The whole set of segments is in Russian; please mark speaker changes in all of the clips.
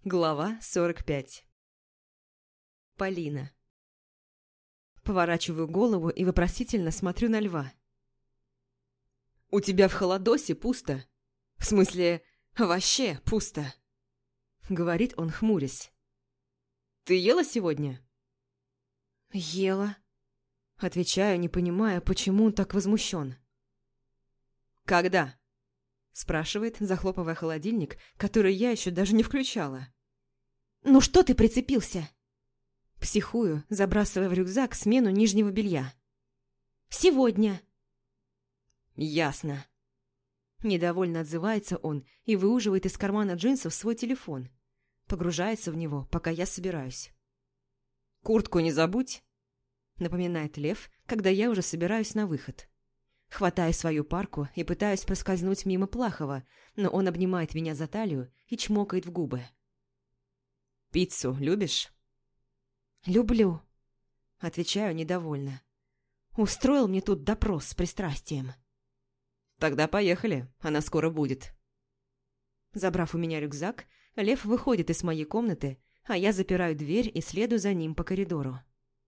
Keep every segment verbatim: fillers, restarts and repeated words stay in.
Speaker 1: Глава сорок пять. Полина. Поворачиваю голову и вопросительно смотрю на Льва. «У тебя в холодосе пусто. В смысле, вообще пусто», — говорит он, хмурясь. «Ты ела сегодня?» «Ела», — отвечаю, не понимая, почему он так возмущен. «Когда?» — спрашивает, захлопывая холодильник, который я еще даже не включала. «Ну что ты прицепился?» Психую, забрасывая в рюкзак смену нижнего белья. «Сегодня». «Ясно». Недовольно отзывается он и выуживает из кармана джинсов свой телефон. Погружается в него, пока я собираюсь. «Куртку не забудь», — напоминает Лев, когда я уже собираюсь на выход. Хватаю свою парку и пытаюсь проскользнуть мимо Плахова, но он обнимает меня за талию и чмокает в губы. «Пиццу любишь?» «Люблю», — отвечаю недовольно. «Устроил мне тут допрос с пристрастием». «Тогда поехали, она скоро будет». Забрав у меня рюкзак, Лев выходит из моей комнаты, а я запираю дверь и следую за ним по коридору.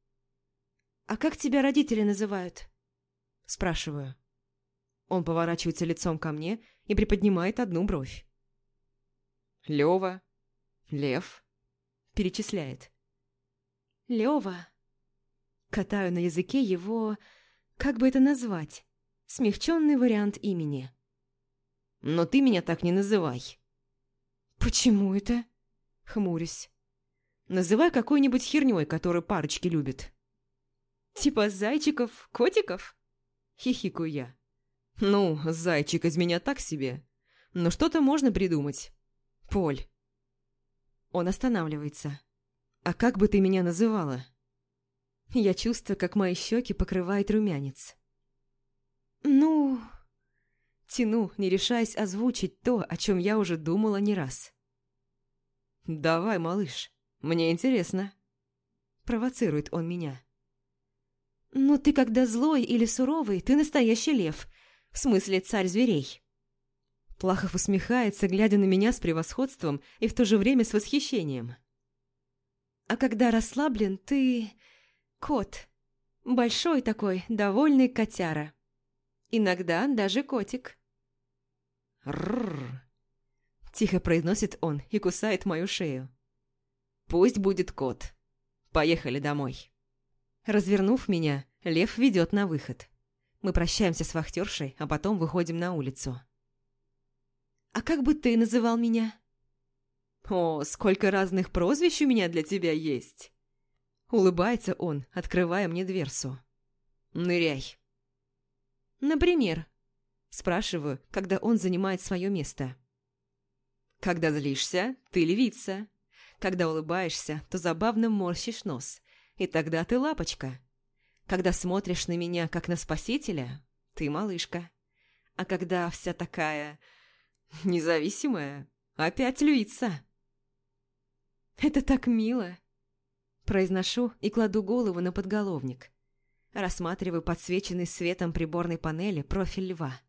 Speaker 1: «А как тебя родители называют?» – спрашиваю. Он поворачивается лицом ко мне и приподнимает одну бровь. «Лёва, Лев», – перечисляет. «Лёва». Катаю на языке его, как бы это назвать, смягченный вариант имени. «Но ты меня так не называй». «Почему это?» – хмурюсь. «Называй какой-нибудь хернёй, которую парочки любят». «Типа зайчиков, котиков?» – хихикаю я. «Ну, зайчик из меня так себе. Но что-то можно придумать. Поль». Он останавливается. «А как бы ты меня называла?» Я чувствую, как мои щеки покрывает румянец. «Ну...» Тяну, не решаясь озвучить то, о чем я уже думала не раз. «Давай, малыш, мне интересно». Провоцирует он меня. «Ну ты когда злой или суровый, ты настоящий лев, в смысле царь зверей». Плахов усмехается, глядя на меня с превосходством и в то же время с восхищением. «А когда расслаблен, ты... кот. Большой такой, довольный котяра. Иногда даже котик». «Рррр», – тихо произносит он и кусает мою шею. «Пусть будет кот. Поехали домой». Развернув меня, Лев ведет на выход. Мы прощаемся с вахтершей, а потом выходим на улицу. «А как бы ты называл меня?» «О, сколько разных прозвищ у меня для тебя есть!» Улыбается он, открывая мне дверцу. «Ныряй!» «Например?» Спрашиваю, когда он занимает свое место. «Когда злишься, ты львица. Когда улыбаешься, то забавно морщишь нос. И тогда ты лапочка. Когда смотришь на меня, как на спасителя, ты малышка. А когда вся такая... независимая, опять львица». «Это так мило!» Произношу и кладу голову на подголовник. Рассматриваю подсвеченный светом приборной панели профиль льва.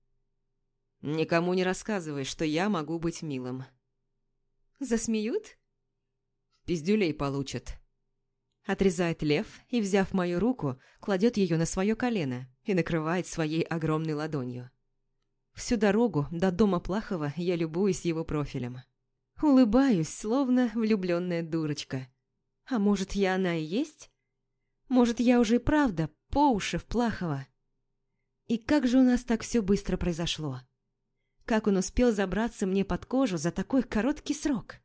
Speaker 1: «Никому не рассказывай, что я могу быть милым». «Засмеют?» «Пиздюлей получат». Отрезает Лев и, взяв мою руку, кладет ее на свое колено и накрывает своей огромной ладонью. Всю дорогу до дома Плахова я любуюсь его профилем. Улыбаюсь, словно влюбленная дурочка. А может, я она и есть? Может, я уже и правда по уши в Плахова? И как же у нас так все быстро произошло? Как он успел забраться мне под кожу за такой короткий срок?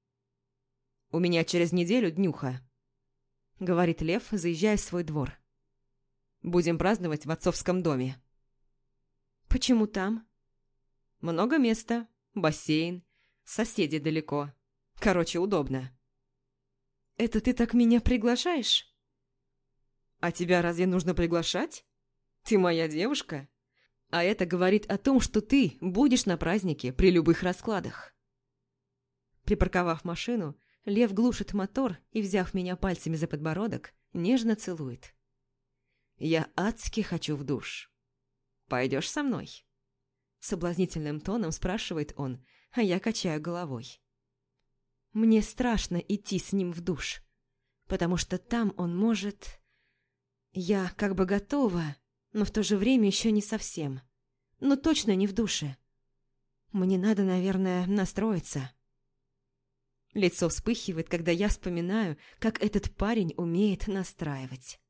Speaker 1: «У меня через неделю днюха», — говорит Лев, заезжая в свой двор. «Будем праздновать в отцовском доме». «Почему там?» «Много места, бассейн, соседи далеко. Короче, удобно». «Это ты так меня приглашаешь?» «А тебя разве нужно приглашать? Ты моя девушка. А это говорит о том, что ты будешь на празднике при любых раскладах». Припарковав машину, Лев глушит мотор и, взяв меня пальцами за подбородок, нежно целует. «Я адски хочу в душ. Пойдешь со мной?» Соблазнительным тоном спрашивает он, а я качаю головой. Мне страшно идти с ним в душ, потому что там он может... Я как бы готова, но в то же время еще не совсем. Но точно не в душе. Мне надо, наверное, настроиться. Лицо вспыхивает, когда я вспоминаю, как этот парень умеет настраивать.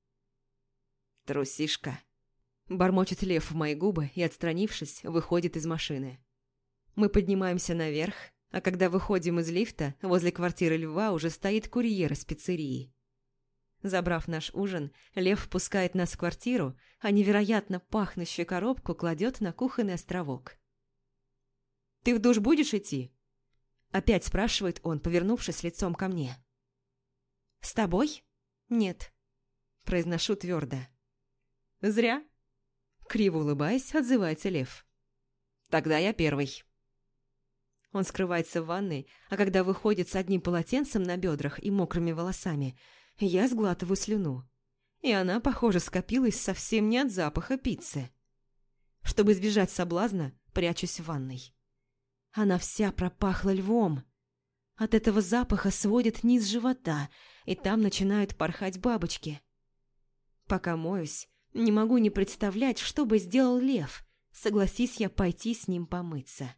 Speaker 1: «Трусишка!» Бормочет Лев в мои губы и, отстранившись, выходит из машины. Мы поднимаемся наверх, а когда выходим из лифта, возле квартиры Льва уже стоит курьер из пиццерии. Забрав наш ужин, Лев впускает нас в квартиру, а невероятно пахнущую коробку кладет на кухонный островок. «Ты в душ будешь идти?» Опять спрашивает он, повернувшись лицом ко мне. «С тобой? Нет», – произношу твердо. «Зря», – криво улыбаясь, отзывается Лев. «Тогда я первый». Он скрывается в ванной, а когда выходит с одним полотенцем на бедрах и мокрыми волосами, я сглатываю слюну. И она, похоже, скопилась совсем не от запаха пиццы. Чтобы избежать соблазна, прячусь в ванной. Она вся пропахла львом. От этого запаха сводит низ живота, и там начинают порхать бабочки. Пока моюсь, не могу не представлять, что бы сделал Лев, согласись я пойти с ним помыться.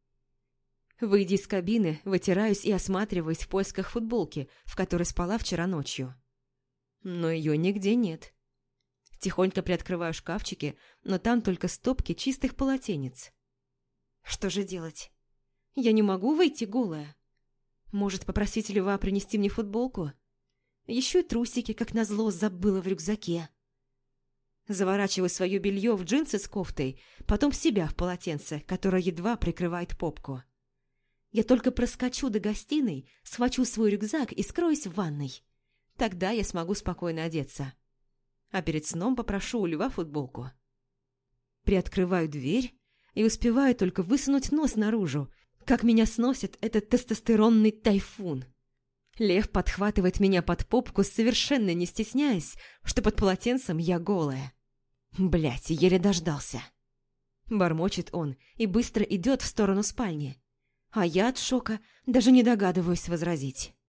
Speaker 1: Выйдя из кабины, вытираюсь и осматриваюсь в поисках футболки, в которой спала вчера ночью. Но ее нигде нет. Тихонько приоткрываю шкафчики, но там только стопки чистых полотенец. Что же делать? Я не могу выйти голая. Может, попросить Льва принести мне футболку? Еще и трусики, как назло, забыла в рюкзаке. Заворачиваю свое белье в джинсы с кофтой, потом в себя в полотенце, которое едва прикрывает попку. Я только проскочу до гостиной, схвачу свой рюкзак и скроюсь в ванной. Тогда я смогу спокойно одеться. А перед сном попрошу у Льва футболку. Приоткрываю дверь и успеваю только высунуть нос наружу, как меня сносит этот тестостеронный тайфун. Лев подхватывает меня под попку, совершенно не стесняясь, что под полотенцем я голая. Блядь, еле дождался. Бормочет он и быстро идет в сторону спальни. А я от шока даже не догадываюсь возразить.